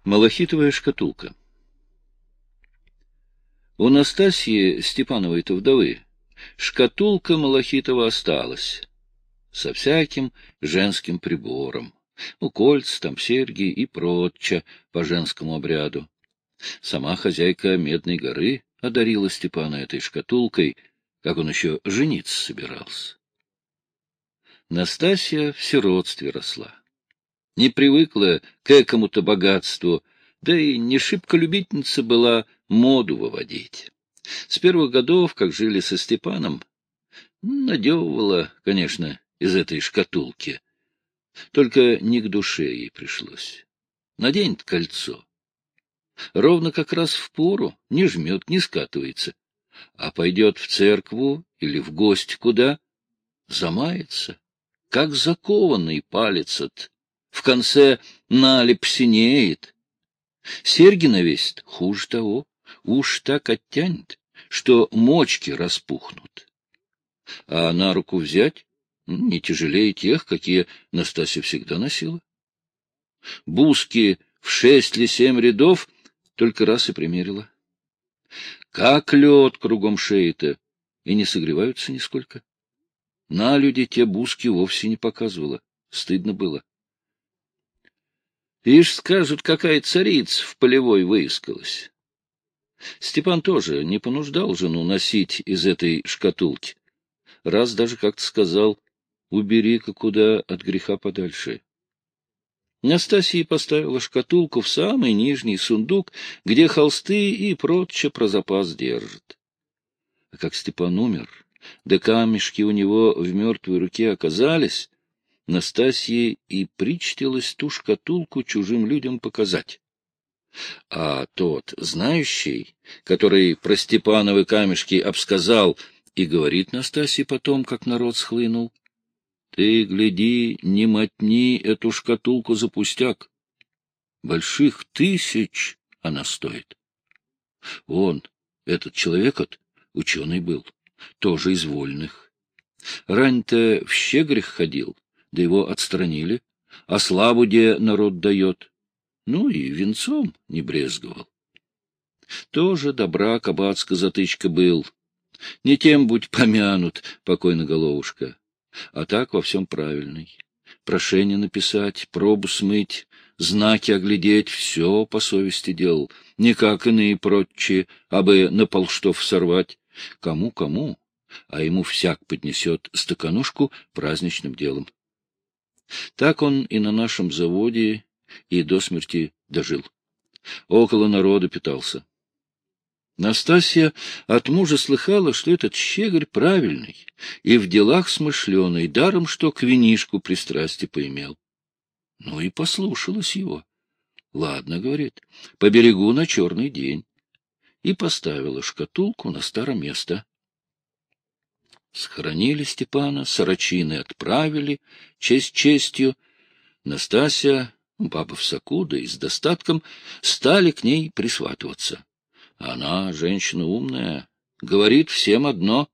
Малахитовая шкатулка. У Настасьи Степановой-то вдовы шкатулка малахитова осталась, со всяким женским прибором. Кольца, там серьги и прочее по женскому обряду. Сама хозяйка Медной горы одарила Степана этой шкатулкой, как он еще жениться собирался. Настасья в сиротстве росла. Не привыкла к экому-то богатству, да и не шибко любительница была моду выводить. С первых годов, как жили со Степаном, надевывала, конечно, из этой шкатулки. Только не к душе ей пришлось. Наденет кольцо. Ровно как раз в пору, не жмет, не скатывается. А пойдет в церкву или в гости куда, замается, как закованный палец от. В конце налип синеет. Серьги навесит, хуже того, уж так оттянет, что мочки распухнут. А на руку взять не тяжелее тех, какие Настасья всегда носила. Буски в 6 или 7 рядов только раз и примерила. Как лед кругом шеи-то, и не согреваются нисколько. На люди те буски вовсе не показывала, стыдно было. Ишь, скажут, какая царица в полевой выискалась. Степан тоже не понуждал жену носить из этой шкатулки. Раз даже как-то сказал: убери-ка куда от греха подальше. Настасья поставила шкатулку в самый нижний сундук, где холсты и прочее про запас держат. А как Степан умер, да камешки у него в мертвой руке оказались, Настасье и причтилось ту шкатулку чужим людям показать. А тот, знающий, который про Степановы камешки обсказал, и говорит Настасье потом, как народ схлынул: ты, гляди, не мотни эту шкатулку за пустяк. Больших 1000 она стоит. Он, этот человек, ученый был, тоже из вольных. Рань-то в щегрях ходил, да его отстранили, а славу где народ дает. Ну и венцом не брезговал. Тоже добра кабацка затычка был. Не тем будь помянут, покойно головушка, а так во всем правильный. Прошение написать, пробу смыть, знаки оглядеть — все по совести делал, не как иные прочие, абы на полштов сорвать. Кому-кому, а ему всяк поднесет стаканушку праздничным делом. Так он и на нашем заводе и до смерти дожил. Около народа питался. Настасья от мужа слыхала, что этот щеголь правильный и в делах смышленый, даром что к винишку пристрастие поимел. Ну и послушалась его. Ладно, говорит, поберегу на черный день. И поставила шкатулку на старое место. Схоронили Степана, сорочины отправили, честь честью. Настасья, баба в соку, да и с достатком, стали к ней присватываться. Она, женщина умная, говорит всем одно: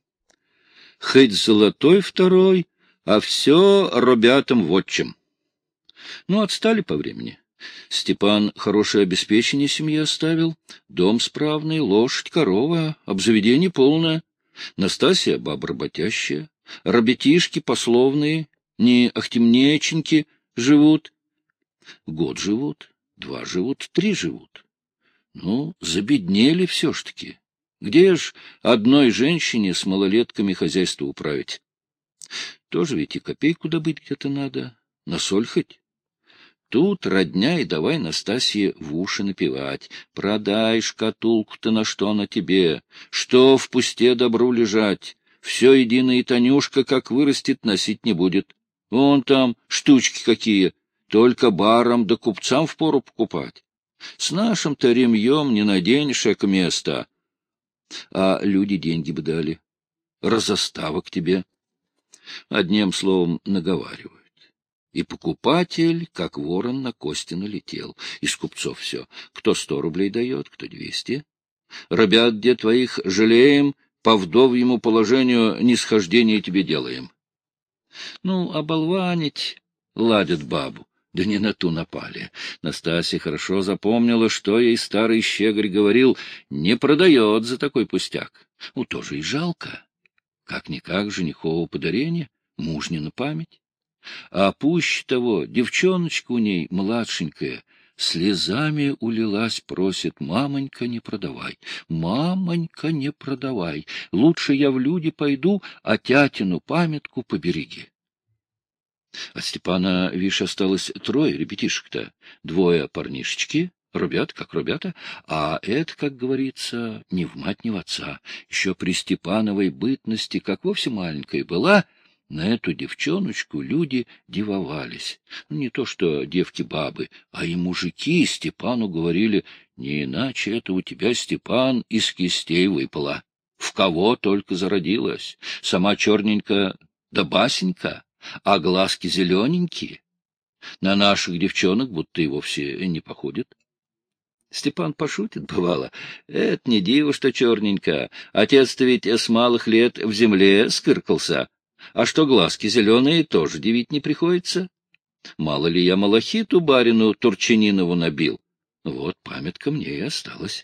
хоть золотой второй, а все ребятам вотчим. Ну, отстали по времени. Степан хорошее обеспечение семье оставил, дом справный, лошадь, корова, обзаведение полное. Настасья баба работящая, ребятишки пословные, не ахтемнеченьки живут. Год живут, 2 живут, 3 живут. Ну, забеднели все ж таки. Где ж одной женщине с малолетками хозяйство управить? Тоже ведь и копейку добыть где-то надо, на соль хоть. Тут родня и давай Настасье в уши напевать: продай шкатулку-то, на что она тебе, что в пусте добру лежать, все едино, и Танюшка, как вырастет, носить не будет. Вон там штучки какие, только барам да купцам впору покупать. С нашим-то ремьем не наденешь эко места. А люди деньги бы дали, разоставок тебе. Одним словом, наговаривают. И покупатель, как ворон, на кости налетел. Из купцов все. Кто 100 рублей дает, кто 200. Ребят, где твоих жалеем, по вдовьему положению нисхождение тебе делаем. Ну, оболванить ладят бабу, Да не на ту напали. Настасья хорошо запомнила, что ей старый щеголь говорил: не продает за такой пустяк. Ну, тоже и жалко. Как-никак женихово подарение, мужнина память. А пуще того, девчоночка у ней младшенькая, слезами улилась, просит: мамонька, не продавай, мамонька, не продавай, лучше я в люди пойду, а тятину памятку побереги. От Степана, видишь, осталось 3 ребятишек-то, 2 парнишечки, ребята как ребята, а это, как говорится, ни в мать, ни в отца. Еще при Степановой бытности, как вовсе маленькая была, на эту девчоночку люди дивовались. Не то что девки-бабы, а и мужики Степану говорили: не иначе это у тебя, Степан, из кистей выпала. В кого только зародилась. Сама черненькая да басенька, а глазки зелененькие. На наших девчонок будто и вовсе не походит. Степан пошутит, бывало: это не диво, что черненько. Отец-то ведь с малых лет в земле скыркался. А что глазки зеленые, тоже дивить не приходится. Мало ли я малахиту барину Турчининову набил. Вот памятка мне и осталась.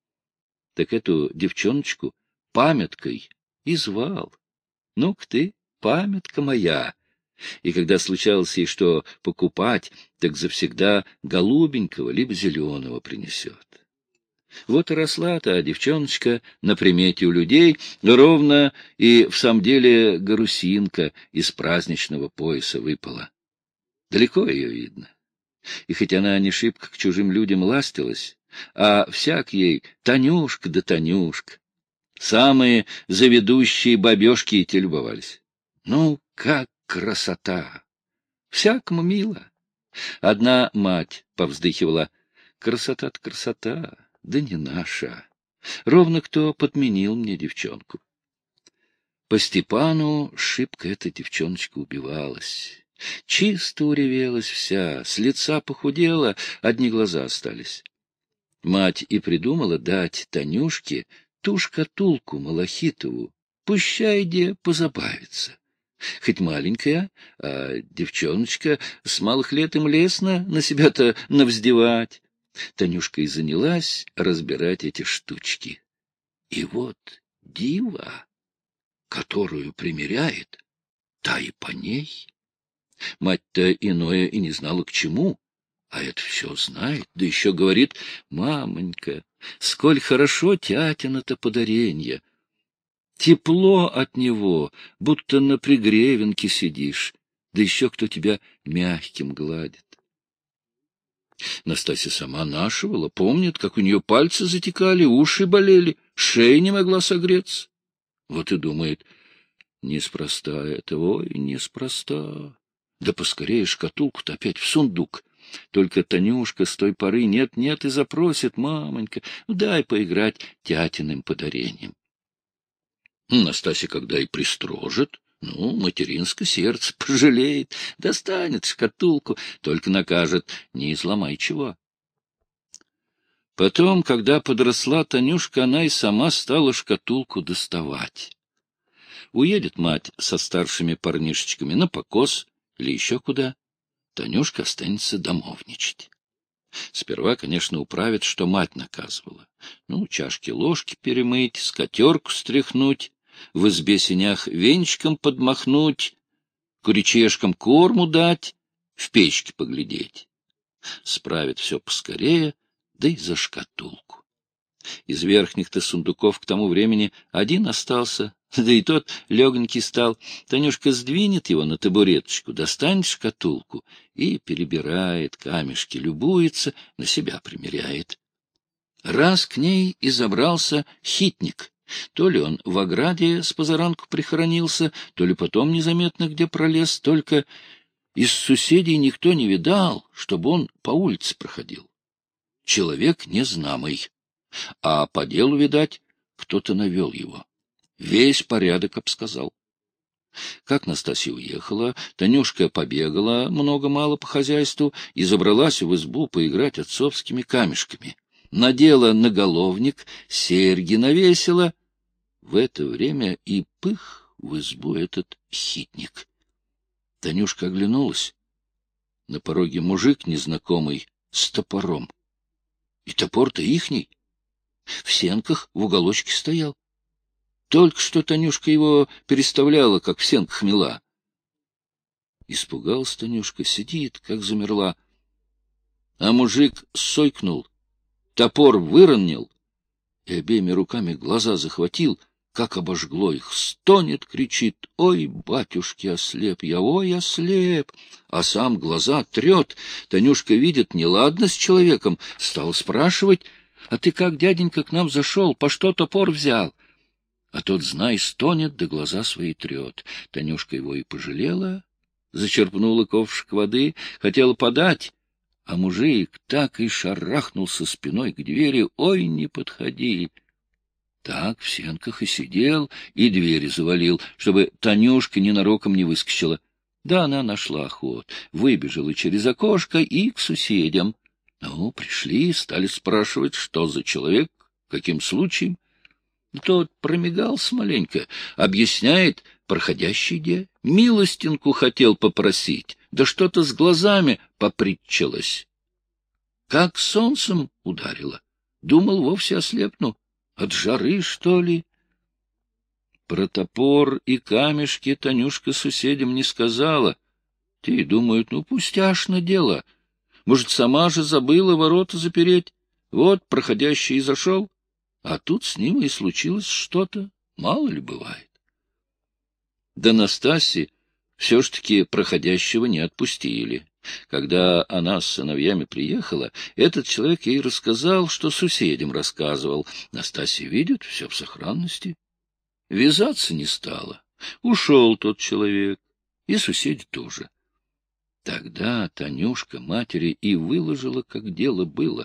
Так эту девчоночку памяткой и звал. Ну-ка ты, памятка моя. И когда случалось ей что покупать, так завсегда голубенького либо зеленого принесет. Вот и росла та девчоночка на примете у людей, ровно и в самом деле гарусинка из праздничного пояса выпала. Далеко ее видно. И хоть она не шибко к чужим людям ластилась, а всяк ей Танюшка да Танюшка. Самые заведущие бабешки и те любовались. Ну, как красота! Всякому мило. Одна мать повздыхивала: красота-то красота, да не наша. Ровно кто подменил мне девчонку. По Степану шибко эта девчоночка убивалась. Чисто уревелась вся, с лица похудела, одни глаза остались. Мать и придумала дать Танюшке ту шкатулку малахитову, пущай где позабавится. Хоть маленькая, а девчоночка с малых лет им лестно на себя-то навздевать. Танюшка и занялась разбирать эти штучки. И вот дива, которую примеряет, та и по ней. Мать-то иное и не знала к чему, а это все знает, да еще говорит: мамонька, сколь хорошо тятина-то подаренье. Тепло от него, будто на пригревенке сидишь, да еще кто тебя мягким гладит. Настасья сама нашивала, помнит, как у нее пальцы затекали, уши болели, шея не могла согреться. Вот и думает: неспроста это, ой, неспроста. Да поскорее шкатулку-то опять в сундук. Только Танюшка с той поры нет-нет и запросит: мамонька, дай поиграть тятиным подарением. Настасья, когда и пристрожит, материнское сердце пожалеет, достанет шкатулку, только накажет: не изломай чего. Потом, когда подросла Танюшка, она и сама стала шкатулку доставать. Уедет мать со старшими парнишечками на покос или еще куда, Танюшка останется домовничать. Сперва, конечно, управит, что мать наказывала. Чашки-ложки перемыть, скатерку стряхнуть, в избе-сенях венчиком подмахнуть, куричешкам корму дать, в печке поглядеть. Справит все поскорее, да и за шкатулку. Из верхних-то сундуков к тому времени один остался, да и тот легонький стал. Танюшка сдвинет его на табуреточку, достанет шкатулку и перебирает камешки, любуется, на себя примеряет. Раз к ней и забрался хитник. То ли он в ограде с позаранку прихоронился, то ли потом незаметно где пролез, только из соседей никто не видал, чтобы он по улице проходил. Человек незнамый, а по делу, видать, кто-то навел его. Весь порядок обсказал. Как Настасья уехала, Танюшка побегала много-мало по хозяйству и забралась в избу поиграть отцовскими камешками. Надела наголовник, серьги навесила. В это время и пых в избу этот хитник. Танюшка оглянулась. На пороге мужик незнакомый с топором. И топор-то ихний. В сенках в уголочке стоял. Только что Танюшка его переставляла, как в сенках мела. Испугалась Танюшка, сидит, как замерла. А мужик сойкнул, топор выронил и обеими руками глаза захватил, как обожгло их. Стонет, кричит: «Ой, батюшки, ослеп я, ой, ослеп!» А сам глаза трет. Танюшка видит, неладно с человеком, стал спрашивать: «А ты как, дяденька, к нам зашел? По что топор взял?» А тот, знай, стонет, да глаза свои трет. Танюшка его и пожалела, зачерпнула ковшик воды, хотела подать, а мужик так и шарахнулся спиной к двери: «Ой, не подходи!» Так в сенках и сидел, и двери завалил, чтобы Танюшка ненароком не выскочила. Да она нашла ход, выбежала через окошко и к соседям. Ну, пришли, стали спрашивать, что за человек, каким случаем. Тот промигался маленько, объясняет: проходящий где, милостинку хотел попросить, да что-то с глазами попритчилось. Как солнцем ударило, думал, вовсе ослепну. От жары, что ли? Про топор и камешки Танюшка соседям не сказала. Те думают, ну, пустяшно дело. Может, сама же забыла ворота запереть. Вот проходящий и зашел, а тут с ним и случилось что-то. Мало ли бывает. До Настаси все ж таки проходящего не отпустили. Когда она с сыновьями приехала, этот человек ей рассказал, что соседям рассказывал. Настасья видит, все в сохранности. Вязаться не стала. Ушел тот человек, и соседи тоже. Тогда Танюшка матери и выложила, как дело было.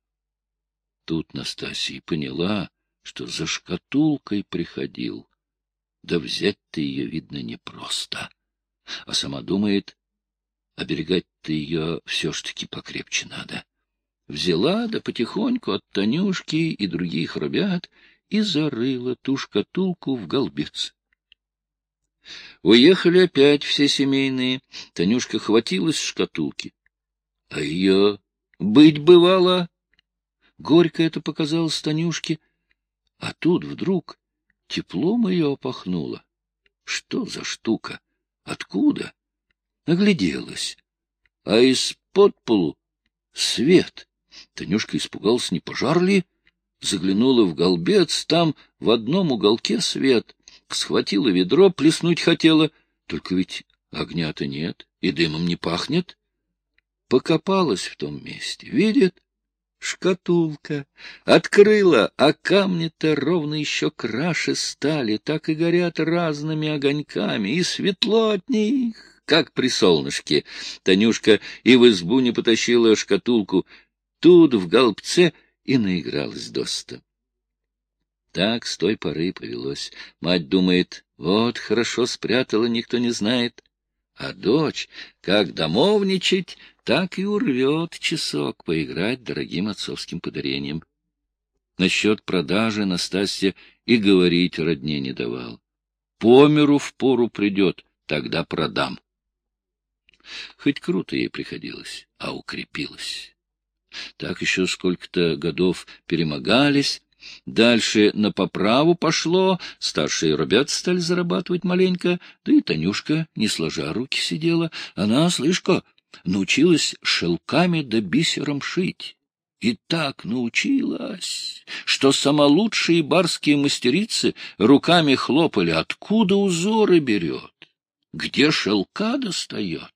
Тут Настасья поняла, что за шкатулкой приходил. Да взять-то ее, видно, непросто. А сама думает, оберегать-то ее все ж таки покрепче надо. Взяла, да потихоньку от Танюшки и других ребят и зарыла ту шкатулку в голбец. Уехали опять все семейные. Танюшка хватилась шкатулки, а ее быть бывало. Горько это показалось Танюшке, а тут вдруг теплом ее опахнуло. Что за штука? Откуда? Огляделась, а из-под полу свет. Танюшка испугалась, не пожар ли? Заглянула в голбец, там в одном уголке свет. Схватила ведро, плеснуть хотела, только ведь огня-то нет и дымом не пахнет. Покопалась в том месте, видит, шкатулка. Открыла, а камни-то ровно еще краше стали, так и горят разными огоньками, и светло от них, как при солнышке. Танюшка и в избу не потащила шкатулку, тут в голбце и наигралась досыта. Так с той поры повелось. Мать думает, вот хорошо спрятала, никто не знает. А дочь, как домовничать, так и урвет часок поиграть дорогим отцовским подарением. Насчет продажи Настасья и говорить родне не давал. По миру впору придет, тогда продам. Хоть круто ей приходилось, а укрепилась. Так еще сколько-то годов перемогались. Дальше на поправу пошло, старшие ребята стали зарабатывать маленько, да и Танюшка, не сложа руки, сидела. Она, слышь-ка, научилась шелками да бисером шить. И так научилась, что сама лучшие барские мастерицы руками хлопали, откуда узоры берет, где шелка достает.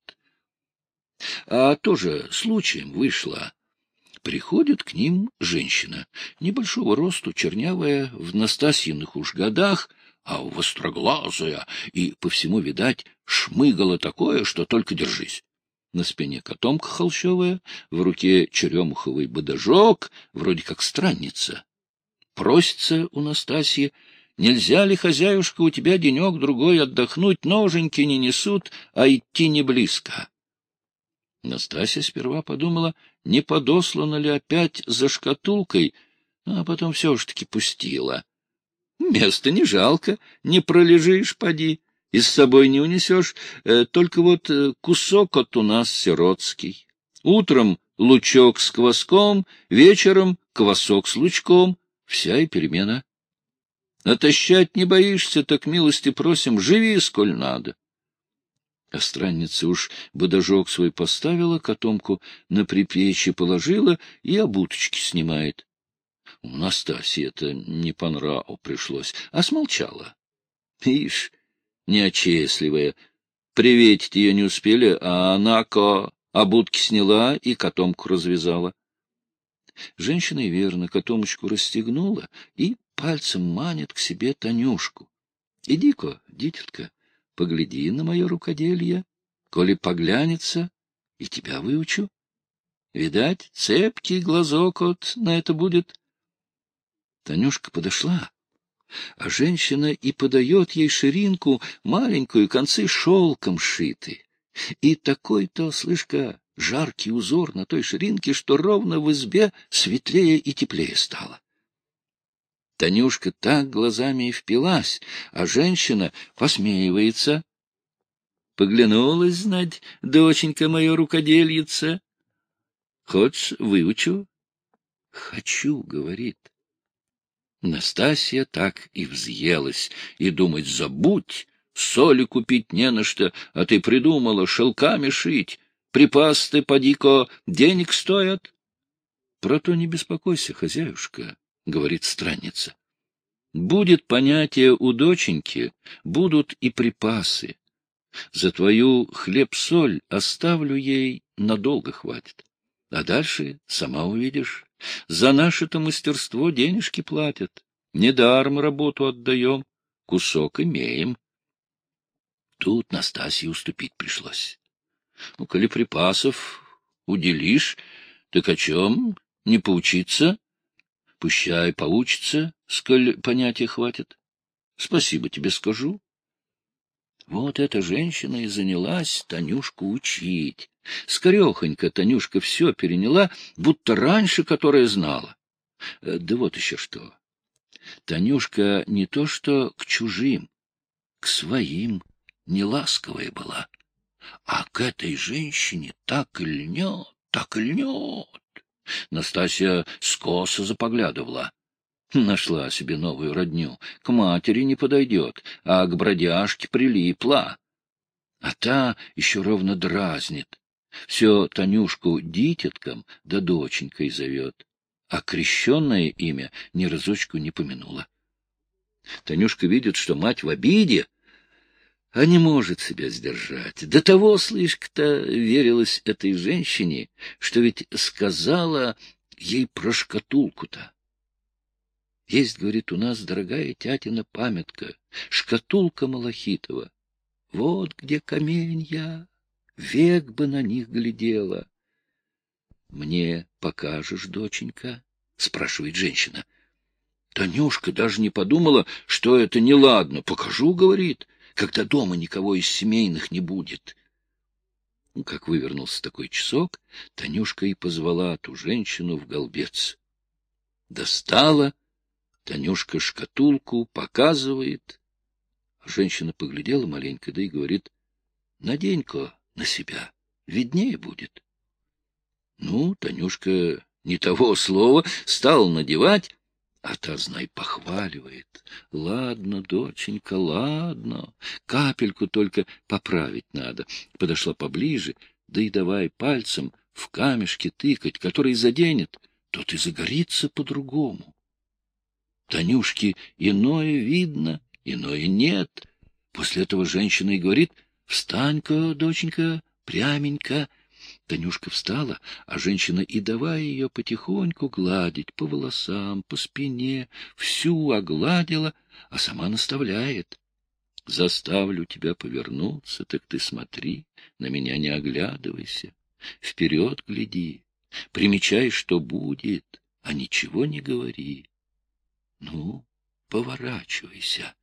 А тоже случаем вышла. Приходит к ним женщина, небольшого росту, чернявая, в Настасьиных уж годах, а востроглазая, и по всему, видать, шмыгала такое, что только держись. На спине котомка холщовая, в руке черемуховый бадажок, вроде как странница. Просится у Настасьи: нельзя ли, хозяюшка, у тебя денек-другой отдохнуть, ноженьки не несут, а идти не близко. Настасья сперва подумала, не подослана ли опять за шкатулкой, а потом все ж таки пустила. Места не жалко, не пролежишь, поди. И с собой не унесешь, только вот кусок от у нас сиротский. Утром лучок с кваском, вечером квасок с лучком. Вся и перемена. Отощать не боишься, так милости просим, живи, сколь надо. А странница уж бодажок свой поставила, котомку на припечье положила и обуточки снимает. У Настасьи это не по нраву пришлось, а смолчала. Ишь, неочестливая, приветить ее не успели, а она-ка обутки сняла и котомку развязала. Женщина и верно котомочку расстегнула и пальцем манит к себе Танюшку. — Иди-ка, дитятка, погляди на мое рукоделье, коли поглянется, и тебя выучу. Видать, цепкий глазок от на это будет. Танюшка подошла, а женщина и подает ей ширинку маленькую, концы шелком шиты. И такой-то, слышь-ка, жаркий узор на той ширинке, что ровно в избе светлее и теплее стало. Танюшка так глазами и впилась, а женщина посмеивается. Поглянулась, знать, доченька моя рукодельица. Хочешь, выучу? Хочу, говорит. Настасья так и взъелась, и думать забудь, соли купить не на что, а ты придумала шелками шить. Припасы, поди-ка, денег стоят. — Про то не беспокойся, хозяюшка, — говорит странница. — Будет понятие у доченьки, будут и припасы. За твою хлеб-соль оставлю ей, надолго хватит. А дальше сама увидишь. За наше-то мастерство денежки платят. Недаром работу отдаем, кусок имеем. Тут Настасье уступить пришлось. Ну, коли припасов уделишь, так о чем не поучиться? Пущай поучится, сколь понятия хватит. Спасибо тебе скажу. Вот эта женщина и занялась Танюшку учить. Скорехонько Танюшка все переняла, будто раньше которая знала. Да вот еще что. Танюшка не то что к чужим, к своим неласковая была. А к этой женщине так и льнет, так и льнет. Настасья скоса запоглядывала. Нашла себе новую родню. К матери не подойдет, а к бродяжке прилипла. А та еще ровно дразнит. Все Танюшку дитятком да доченькой зовет. А крещенное имя ни разочку не помянула. Танюшка видит, что мать в обиде, а не может себя сдержать. До того, слишком-то, верилась этой женщине, что ведь сказала ей про шкатулку-то. Есть, говорит, у нас дорогая тятина памятка, шкатулка Малахитова. Вот где каменья, век бы на них глядела. — Мне покажешь, доченька? — спрашивает женщина. Танюшка даже не подумала, что это неладно. — Покажу, — говорит, — когда дома никого из семейных не будет. Ну, как вывернулся такой часок, Танюшка и позвала ту женщину в голбец. Достала Танюшка шкатулку, показывает. Женщина поглядела маленько, да и говорит: — надень-ка на себя, виднее будет. Ну, Танюшка не того слова стала надевать, а та, знай, похваливает. — Ладно, доченька, ладно, капельку только поправить надо. Подошла поближе, да и давай пальцем в камешки тыкать, который заденет, тот и загорится по-другому. Танюшке иное видно, иное нет. После этого женщина и говорит: — встань-ка, доченька, пряменько. Танюшка встала, а женщина и давай ее потихоньку гладить по волосам, по спине, всю огладила, а сама наставляет: — заставлю тебя повернуться, так ты смотри, на меня не оглядывайся, вперед гляди, примечай, что будет, а ничего не говори. Ну, поворачивайся.